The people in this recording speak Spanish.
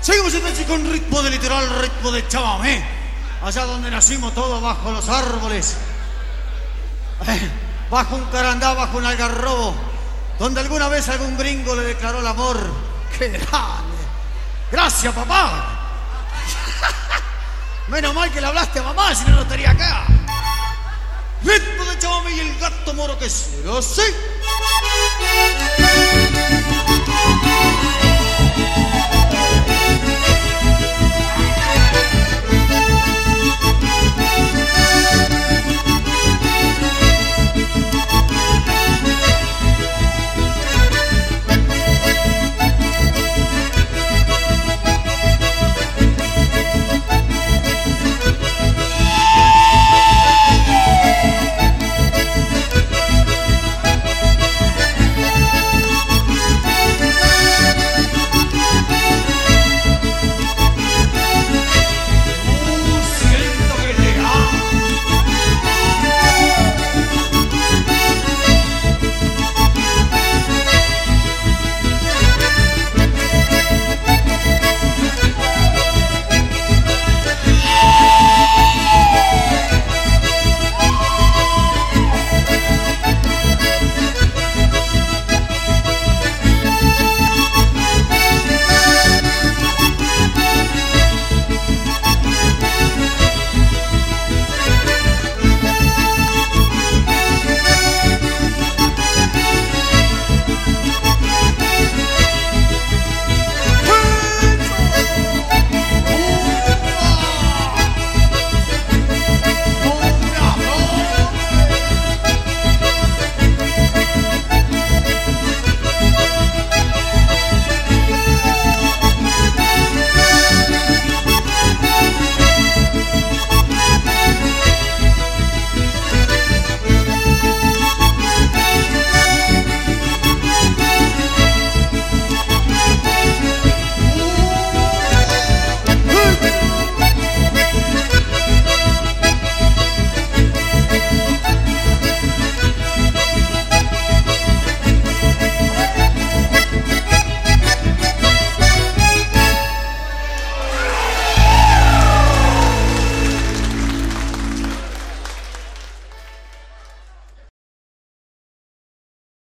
Seguimos entonces con ritmo de litoral, ritmo de chamamé. Allá donde nacimos todos bajo los árboles. Bajo un carandá, bajo un algarrobo. Donde alguna vez algún gringo le declaró el amor. ¡Qué grande! ¡Gracias, papá! Menos mal que le hablaste a mamá, si no, no estaría acá. Ritmo de chamamé y el gato moro que se lo sé.